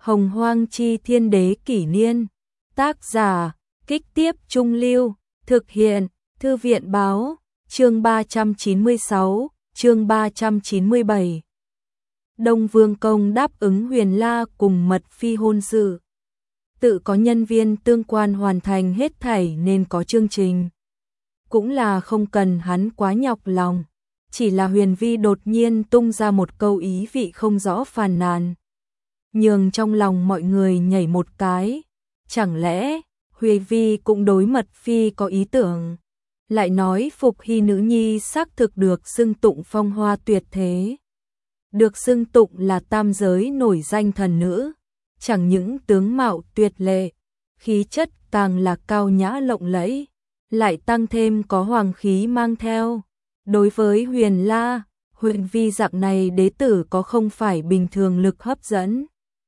Hồng Hoang Chi Thiên Đế Kỷ Niên. Tác giả, Kích Tiếp Trung Lưu. Thực hiện, Thư viện Báo. Chương 396, chương 397. Đông Vương Công đáp ứng Huyền La cùng Mật Phi hôn sự. Tự có nhân viên tương quan hoàn thành hết thảy nên có chương trình. Cũng là không cần hắn quá nhọc lòng. Chỉ là Huyền Vi đột nhiên tung ra một câu ý vị không rõ phàn nàn. Nhường trong lòng mọi người nhảy một cái. Chẳng lẽ Huyền Vi cũng đối Mật Phi có ý tưởng? Lại nói Phục Hy nữ nhi xác thực được xưng tụng phong hoa tuyệt thế. Được xưng tụng là tam giới nổi danh thần nữ. Chẳng những tướng mạo tuyệt lệ, khí chất càng là cao nhã lộng lẫy, lại tăng thêm có hoàng khí mang theo. Đối với Huyền La, Huyền Vi dạng này đế tử có không phải bình thường lực hấp dẫn.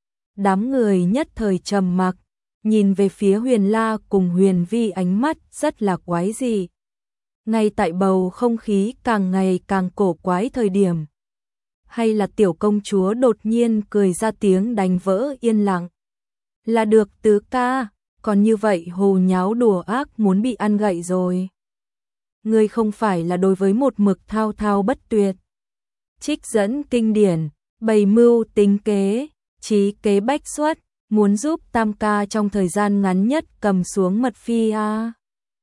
Đám người nhất thời trầm mặc, nhìn về phía Huyền La cùng Huyền Vi ánh mắt rất là quái dị. Ngay tại bầu không khí càng ngày càng cổ quái thời điểm, hay là tiểu công chúa đột nhiên cười ra tiếng đánh vỡ yên lặng. Là được tứ ca, còn như vậy hồ nháo đùa ác muốn bị ăn gậy rồi. Ngươi không phải là đối với một mực thao thao bất tuyệt. Trích dẫn kinh điển, bày mưu tính kế, trí kế bách xuất, muốn giúp tam ca trong thời gian ngắn nhất cầm xuống Mật Phi à.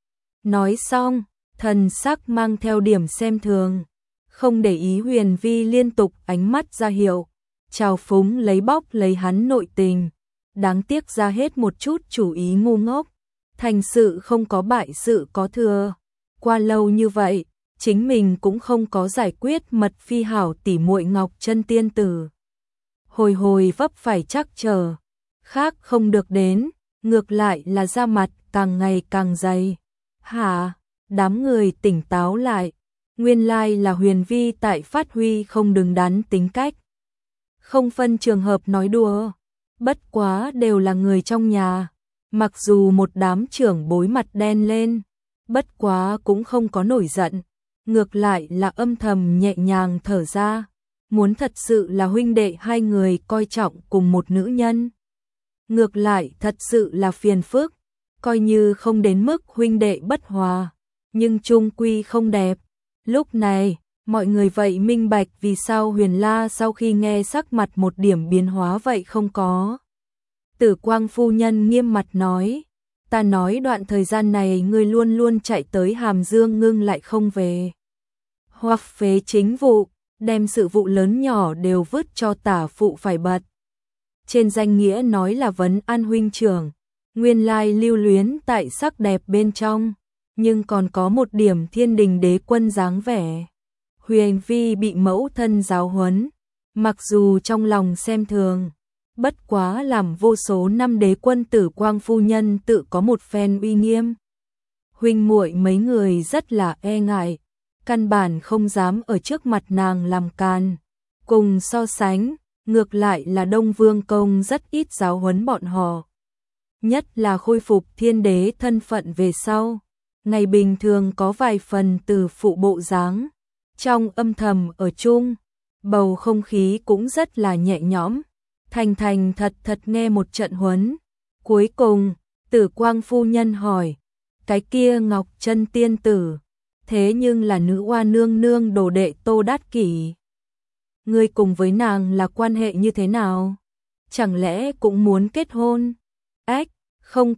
Nói xong, thần sắc mang theo điểm xem thường. Không để ý Huyền Vi liên tục ánh mắt ra hiệu, trào phúng lấy bóc lấy hắn nội tình, đáng tiếc ra hết một chút chủ ý ngu ngốc, thành sự không có bại sự có thừa. Qua lâu như vậy, chính mình cũng không có giải quyết Mật Phi hảo tỉ muội Ngọc Chân tiên tử. Hồi hồi vấp phải trắc trở, khác không được đến, ngược lại là da mặt càng ngày càng dày. Hả? Đám người tỉnh táo lại. Nguyên lai là Huyền Vi tại phát huy không đứng đắn tính cách. Không phân trường hợp nói đùa. Bất quá đều là người trong nhà. Mặc dù một đám trưởng bối mặt đen lên, bất quá cũng không có nổi giận. Ngược lại là âm thầm nhẹ nhàng thở ra. Muốn thật sự là huynh đệ hai người coi trọng cùng một nữ nhân. Ngược lại thật sự là phiền phức. Coi như không đến mức huynh đệ bất hòa, nhưng chung quy không đẹp. Lúc này, mọi người vậy minh bạch vì sao Huyền La sau khi nghe sắc mặt một điểm biến hóa vậy không có. Tử Quang phu nhân nghiêm mặt nói, ta nói đoạn thời gian này ngươi luôn luôn chạy tới Hàm Dương ngưng lại không về. Hoặc phế chính vụ, đem sự vụ lớn nhỏ đều vứt cho tả phụ phải bật. Trên danh nghĩa nói là vấn an huynh trưởng, nguyên lai lưu luyến tại sắc đẹp bên trong. Nhưng còn có một điểm thiên đình đế quân dáng vẻ. Huyền Vi bị mẫu thân giáo huấn, mặc dù trong lòng xem thường, bất quá làm vô số năm đế quân Tử Quang phu nhân tự có một phen uy nghiêm. Huynh muội mấy người rất là e ngại, căn bản không dám ở trước mặt nàng làm càn. Cùng so sánh, ngược lại là Đông Vương Công rất ít giáo huấn bọn họ. Nhất là khôi phục thiên đế thân phận về sau. Ngày bình thường có vài phần từ phụ bộ dáng, trong âm thầm ở chung, bầu không khí cũng rất là nhẹ nhõm, thành thành thật thật nghe một trận huấn. Cuối cùng, Tử Quang phu nhân hỏi, cái kia Ngọc Chân tiên tử, thế nhưng là nữ oa nương nương đồ đệ Tô Đát Kỷ. Ngươi cùng với nàng là quan hệ như thế nào? Chẳng lẽ cũng muốn kết hôn? Ách, không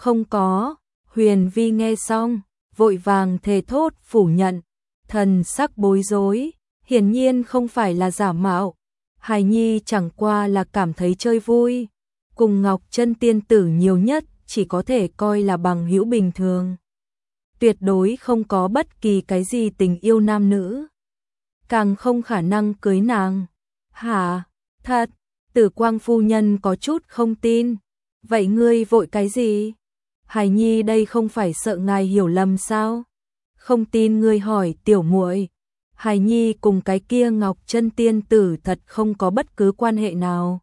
có. Huyền Vi nghe xong, vội vàng thề thốt phủ nhận, thần sắc bối rối, hiển nhiên không phải là giả mạo. Hài Nhi chẳng qua là cảm thấy chơi vui, cùng Ngọc Chân tiên tử nhiều nhất chỉ có thể coi là bằng hữu bình thường. Tuyệt đối không có bất kỳ cái gì tình yêu nam nữ, càng không khả năng cưới nàng. Hả? Thật? Tử Quang phu nhân có chút không tin. Vậy ngươi vội cái gì? Hài Nhi đây không phải sợ ngài hiểu lầm sao? Không tin ngươi hỏi tiểu muội. Hài Nhi cùng cái kia Ngọc Chân tiên tử thật không có bất cứ quan hệ nào.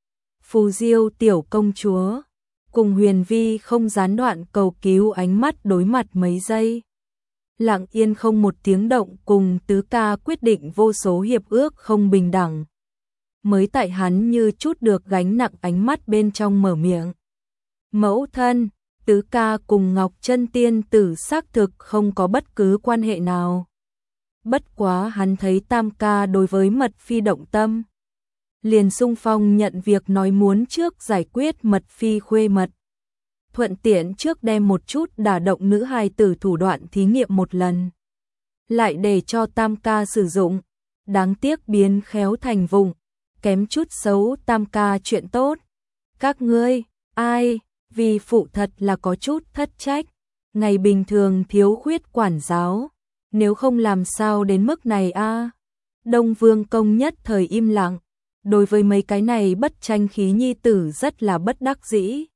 Phù Diêu tiểu công chúa cùng Huyền Vi không gián đoạn cầu cứu ánh mắt đối mặt mấy giây. Lặng yên không một tiếng động cùng tứ ca quyết định vô số hiệp ước không bình đẳng. mới tại hắn như chút được gánh nặng, ánh mắt bên trong mở miệng. Mẫu thân, tứ ca cùng Ngọc Chân tiên tử xác thực không có bất cứ quan hệ nào. Bất quá hắn thấy tam ca đối với Mật Phi động tâm, liền xung phong nhận việc, nói muốn trước giải quyết Mật Phi khuê mật, thuận tiện trước đem một chút đả động nữ hài tử thủ đoạn thí nghiệm một lần, lại để cho tam ca sử dụng. Đáng tiếc biến khéo thành vụng, kém chút xấu tam ca chuyện tốt. Các ngươi, ai, vì phụ thật là có chút thất trách, ngày bình thường thiếu khuyết quản giáo, nếu không làm sao đến mức này a. Đông Vương Công nhất thời im lặng, đối với mấy cái này bất tranh khí nhi tử rất là bất đắc dĩ.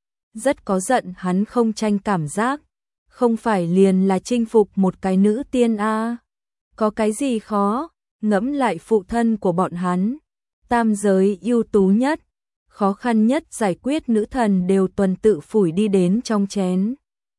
Rất có giận hắn không tranh cảm giác, không phải liền là chinh phục một cái nữ tiên a. Có cái gì khó, ngẫm lại phụ thân của bọn hắn, tam giới ưu tú nhất, khó khăn nhất giải quyết nữ thần đều tuần tự phủi đi đến trong chén.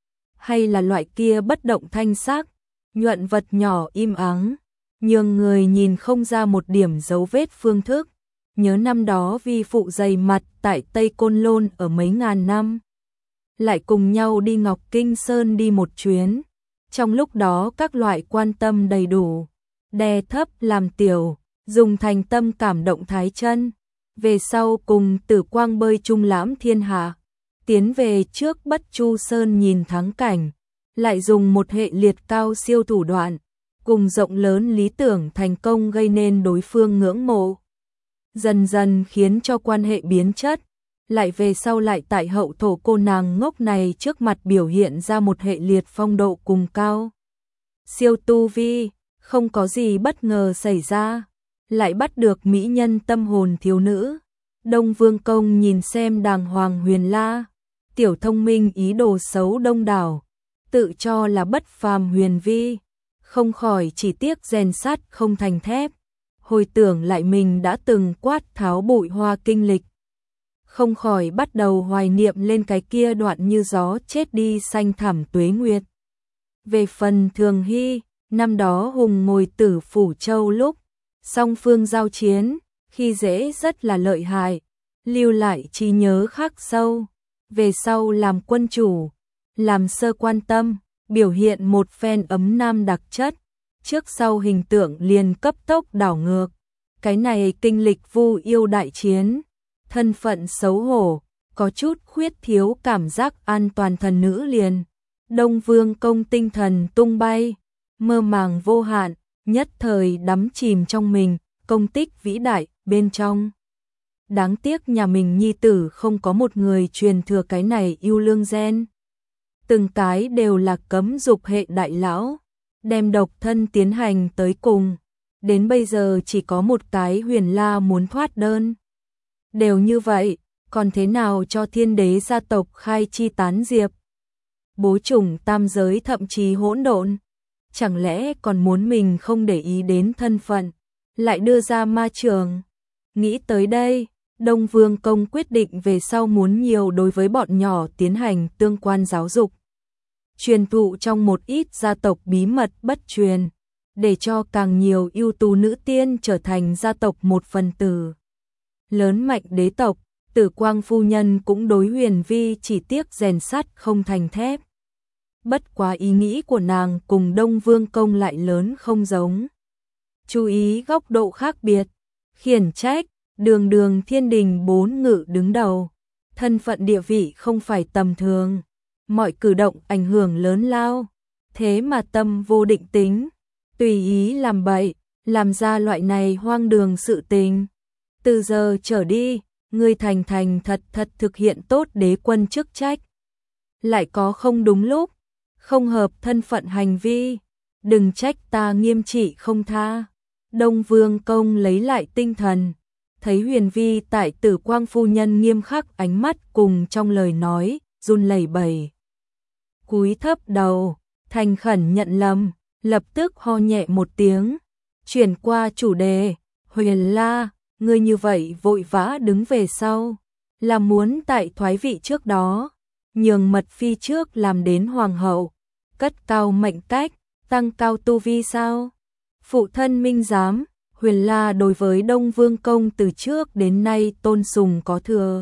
Hay là loại kia bất động thanh sắc, nhuận vật nhỏ im ắng, nhường người nhìn không ra một điểm dấu vết phương thức. Nhớ năm đó vi phụ dày mặt tại Tây Côn Lôn ở mấy ngàn năm, lại cùng nhau đi Ngọc Kinh Sơn đi một chuyến. Trong lúc đó các loại quan tâm đầy đủ, đè thấp làm tiểu, dùng thành tâm cảm động thái chân. Về sau cùng Tử Quang bơi chung lãm thiên hạ, tiến về trước Bất Chu Sơn nhìn thắng cảnh, lại dùng một hệ liệt cao siêu thủ đoạn, cùng rộng lớn lý tưởng thành công gây nên đối phương ngưỡng mộ. Dần dần khiến cho quan hệ biến chất, lại về sau lại tại hậu thổ cô nàng ngốc này trước mặt biểu hiện ra một hệ liệt phong độ cùng cao siêu tu vi, không có gì bất ngờ xảy ra, lại bắt được mỹ nhân tâm hồn thiếu nữ. Đông Vương Công nhìn xem đàng hoàng huyền la, tiểu thông minh ý đồ xấu đông đảo, tự cho là bất phàm huyền vi, không khỏi chỉ tiếc rèn sắt không thành thép. Hồi tưởng lại mình đã từng quát tháo bụi hoa kinh lịch, không khỏi bắt đầu hoài niệm lên cái kia đoạn như gió chết đi xanh thẳm tuế nguyệt. Về phần Thường Hy, năm đó hùng ngồi Tử Phủ Châu lúc song phương giao chiến, khi dễ rất là lợi hại, lưu lại trí nhớ khắc sâu. Về sau làm quân chủ, làm sơ quan tâm, biểu hiện một phen ấm nam đặc chất, trước sau hình tượng liền cấp tốc đảo ngược. Cái này kinh lịch vu yêu đại chiến, thân phận xấu hổ, có chút khuyết thiếu cảm giác an toàn thần nữ liền. Đông Vương Công tinh thần tung bay, mơ màng vô hạn, nhất thời đắm chìm trong mình, công tích vĩ đại bên trong. Đáng tiếc nhà mình nhi tử không có một người truyền thừa cái này yêu lương gen. Từng cái đều là cấm dục hệ đại lão, đem độc thân tiến hành tới cùng. Đến bây giờ chỉ có một cái Huyền La muốn thoát đơn. Đều như vậy, còn thế nào cho Thiên Đế gia tộc khai chi tán diệp? Bố chủng tam giới thậm chí hỗn độn, chẳng lẽ còn muốn mình không để ý đến thân phận, lại đưa ra ma trường? Nghĩ tới đây, Đông Vương Công quyết định về sau muốn nhiều đối với bọn nhỏ tiến hành tương quan giáo dục, truyền thụ trong một ít gia tộc bí mật bất truyền, để cho càng nhiều ưu tú nữ tiên trở thành gia tộc một phần tử. Lớn mạnh đế tộc, Tử Quang phu nhân cũng đối Huyền Vi chỉ tiếc rèn sắt không thành thép. Bất quá ý nghĩ của nàng cùng Đông Vương Công lại lớn không giống. Chú ý góc độ khác biệt, khiển trách, đường đường thiên đình 4 ngự đứng đầu. Thân phận địa vị không phải tầm thường, mọi cử động ảnh hưởng lớn lao. Thế mà tâm vô định tính, tùy ý làm bậy, làm ra loại này hoang đường sự tình. Từ giờ trở đi, ngươi thành thành thật thật thực hiện tốt đế quân chức trách. Lại có không đúng lúc, không hợp thân phận hành vi, đừng trách ta nghiêm trị không tha. Đông Vương Công lấy lại tinh thần, thấy Huyền Vi tại Tử Quang phu nhân nghiêm khắc ánh mắt cùng trong lời nói, run lẩy bẩy. Cúi thấp đầu, thành khẩn nhận lầm, lập tức ho nhẹ một tiếng, chuyển qua chủ đề. Huyền La, ngươi như vậy vội vã đứng về sau, là muốn tại thoái vị trước đó, nhường Mật Phi trước làm đến hoàng hậu, cất cao mệnh cách, tăng cao tu vi sao? Phụ thân minh giám, Huyền La đối với Đông Vương Công từ trước đến nay tôn sùng có thừa.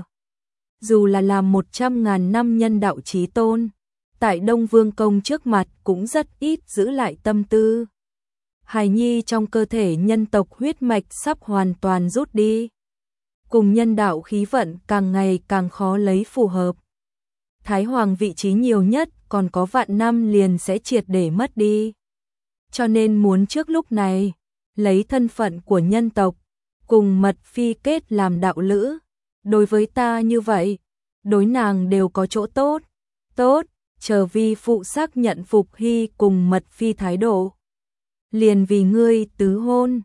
Dù là làm 100.000 năm nhân đạo chí tôn, tại Đông Vương Công trước mặt cũng rất ít giữ lại tâm tư. Hài nhi trong cơ thể nhân tộc huyết mạch sắp hoàn toàn rút đi. Cùng nhân đạo khí vận càng ngày càng khó lấy phù hợp. Thái Hoàng vị trí nhiều nhất còn có vạn năm liền sẽ triệt để mất đi. Cho nên muốn trước lúc này, lấy thân phận của nhân tộc, cùng Mật Phi kết làm đạo lữ. Đối với ta như vậy, đối nàng đều có chỗ tốt. Tốt, chờ vi phụ xác nhận Phục Hy cùng Mật Phi thái độ. Liền vì ngươi tứ hôn,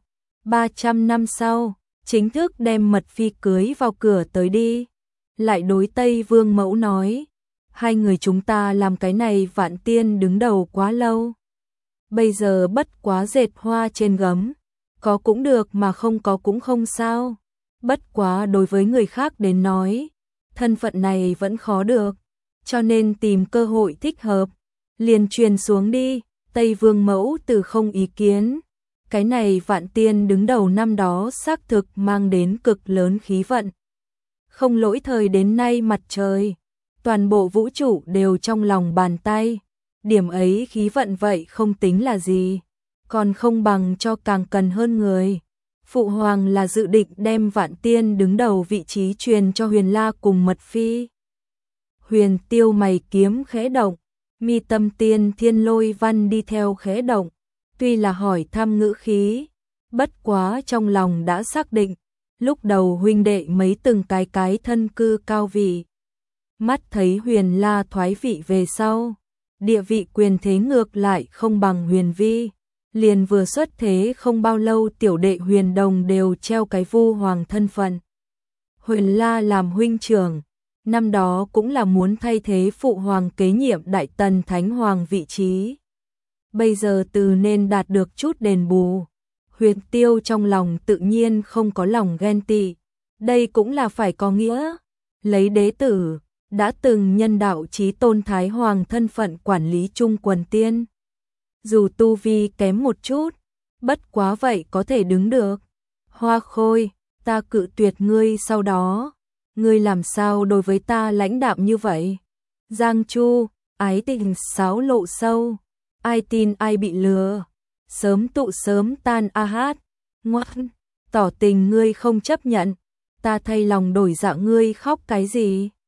300 năm sau, chính thức đem Mật Phi cưới vào cửa tới đi. Lại đối Tây Vương Mẫu nói, hai người chúng ta làm cái này Vạn Tiên đứng đầu quá lâu. Bây giờ bất quá dệt hoa trên gấm, có cũng được mà không có cũng không sao. Bất quá đối với người khác đến nói, thân phận này vẫn khó được, cho nên tìm cơ hội thích hợp, liền truyền xuống đi. Tây Vương Mẫu từ không ý kiến. Cái này Vạn Tiên đứng đầu năm đó xác thực mang đến cực lớn khí vận. Không lỗi thời đến nay mặt trời, toàn bộ vũ trụ đều trong lòng bàn tay. Điểm ấy khí vận vậy không tính là gì, còn không bằng cho càng cần hơn người. Phụ hoàng là dự định đem Vạn Tiên đứng đầu vị trí truyền cho Huyền La cùng Mật Phi. Huyền Tiêu mày kiếm khẽ động, mi tâm tiên thiên lôi văn đi theo khẽ động, tuy là hỏi thăm ngữ khí, bất quá trong lòng đã xác định, lúc đầu huynh đệ mấy từng cái thân cư cao vị. Mắt thấy Huyền La thoái vị về sau, địa vị quyền thế ngược lại không bằng Huyền Vi, liền vừa xuất thế không bao lâu tiểu đệ Huyền Đồng đều treo cái vu hoàng thân phận. Huyền La làm huynh trưởng, năm đó cũng là muốn thay thế phụ hoàng kế nhiệm Đại Tần Thánh Hoàng vị trí. Bây giờ từ nên đạt được chút đền bù. Huyền Tiêu trong lòng tự nhiên không có lòng ghen tị, đây cũng là phải có nghĩa. Lấy đế tử, đã từng nhân đạo chí tôn Thái Hoàng thân phận quản lý chung quần tiên. Dù tu vi kém một chút, bất quá vậy có thể đứng được. Hoa Khôi, ta cự tuyệt ngươi sau đó. Ngươi làm sao đối với ta lãnh đạm như vậy? Giang Chu, ái tình sáo lộ sâu, ai tin ai bị lừa, sớm tụ sớm tan a hát, ngoan, tỏ tình ngươi không chấp nhận, ta thay lòng đổi dạ ngươi khóc cái gì?